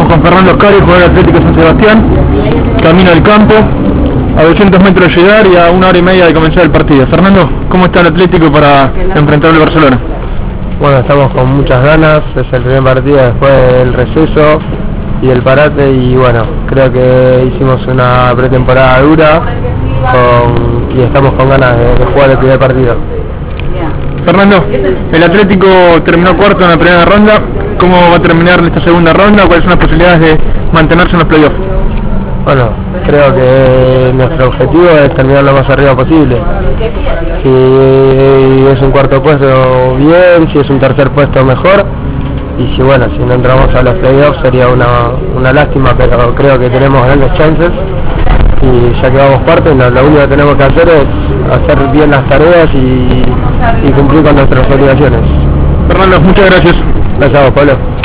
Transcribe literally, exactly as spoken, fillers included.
Estamos con Fernando Oscari, jugador Atlético San Sebastián, camino al campo, a doscientos metros de llegar y a una hora y media de comenzar el partido. Fernando, ¿cómo está el Atlético para enfrentar al Barcelona? Bueno, estamos con muchas ganas, es el primer partido después del receso y el parate, y bueno, creo que hicimos una pretemporada dura con, y estamos con ganas de, de jugar el primer partido. Fernando, el Atlético terminó cuarto en la primera ronda. ¿Cómo va a terminar esta segunda ronda? ¿Cuáles son las posibilidades de mantenerse en los playoffs? Bueno, creo que nuestro objetivo es terminar lo más arriba posible. Si es un cuarto puesto, bien; si es un tercer puesto, mejor. Y si bueno, si no entramos a los playoffs sería una, una lástima, pero creo que tenemos grandes chances. Y ya que vamos cuarto, no, lo único que tenemos que hacer es hacer bien las tareas y, y cumplir con nuestras obligaciones. Fernando, muchas gracias. Gracias a vos, Pablo.